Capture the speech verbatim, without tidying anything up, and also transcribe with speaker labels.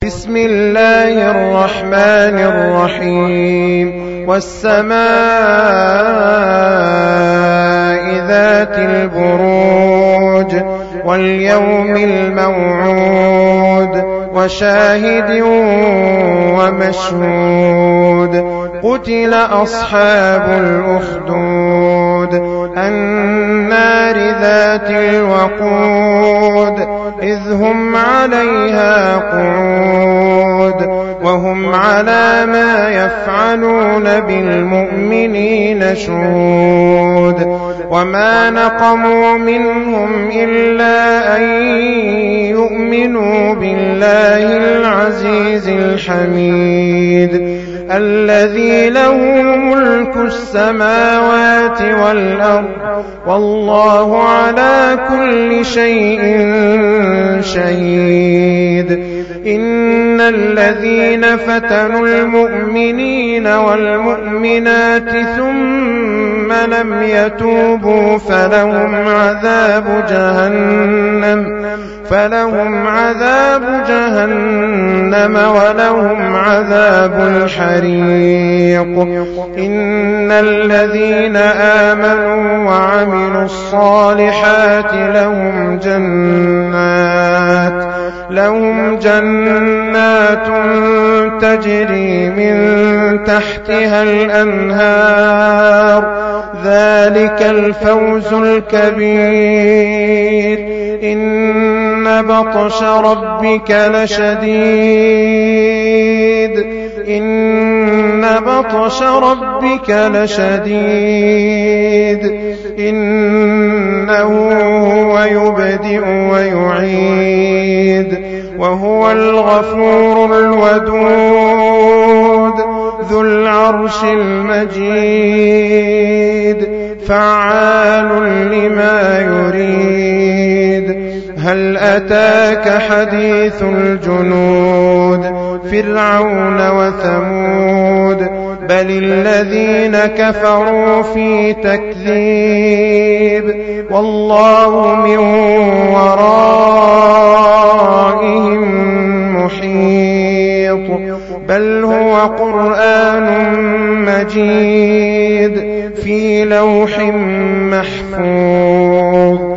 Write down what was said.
Speaker 1: بسم الله الرحمن الرحيم والسماء ذات البروج واليوم الموعود وشاهد ومشهود قتل أصحاب الأخدود النار ذات الوقود إذ هم عليها قعود وهم على ما يفعلون بالمؤمنين شهود وما نقموا منهم إلا أن يؤمنوا بالله العزيز الحميد الذي له ملك السماوات والأرض والله على كل شيء شهيد إن الذين فتنوا المؤمنين والمؤمنات ثم لم يتوبوا فلهم عذاب جهنم فلهم عذاب جهنم ولهم عذاب الحريق إن الذين آمنوا وعملوا الصالحات لهم جنات لهم جنات تجري من تحتها الأنهار ذلك الفوز الكبير إن بطش ربك لشديد إن بطش ربك لشديد إنه هو يبدئ ويعيد وهو الغفور الودود ذو العرش المجيد فعال لما يريد هل أتاك حديث الجنود فرعون وثمود بل الذين كفروا في تكذيب والله من ورائهم محيط بل هو قرآن مجيد في لوح محفوظ